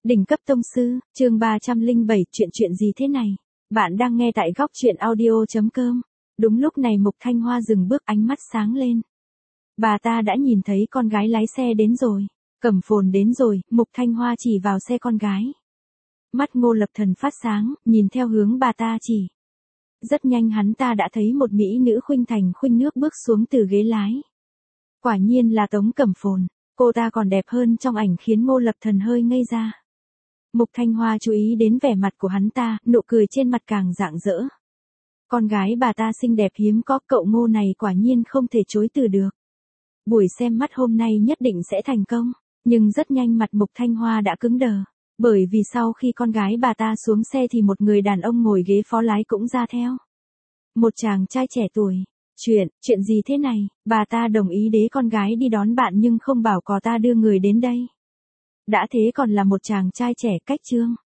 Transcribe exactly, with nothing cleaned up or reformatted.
Đỉnh cấp tông sư, chương ba trăm lẻ bảy, chuyện chuyện gì thế này? Bạn đang nghe tại góc truyện audio chấm com. Đúng lúc này Mục Thanh Hoa dừng bước, ánh mắt sáng lên. Bà ta đã nhìn thấy con gái lái xe đến rồi. Cẩm Phồn đến rồi, Mục Thanh Hoa chỉ vào xe con gái. Mắt Ngô Lập Thần phát sáng, nhìn theo hướng bà ta chỉ. Rất nhanh hắn ta đã thấy một mỹ nữ khuynh thành khuynh nước bước xuống từ ghế lái. Quả nhiên là Tống Cẩm Phồn, cô ta còn đẹp hơn trong ảnh khiến Ngô Lập Thần hơi ngây ra. Mục Thanh Hoa chú ý đến vẻ mặt của hắn ta, nụ cười trên mặt càng rạng rỡ. Con gái bà ta xinh đẹp hiếm có, cậu Ngô này quả nhiên không thể chối từ được. Buổi xem mắt hôm nay nhất định sẽ thành công, nhưng rất nhanh mặt Mục Thanh Hoa đã cứng đờ, bởi vì sau khi con gái bà ta xuống xe thì một người đàn ông ngồi ghế phó lái cũng ra theo. Một chàng trai trẻ tuổi. Chuyện, chuyện gì thế này, bà ta đồng ý đế con gái đi đón bạn nhưng không bảo có ta đưa người đến đây. Đã thế còn là một chàng trai trẻ cách trương.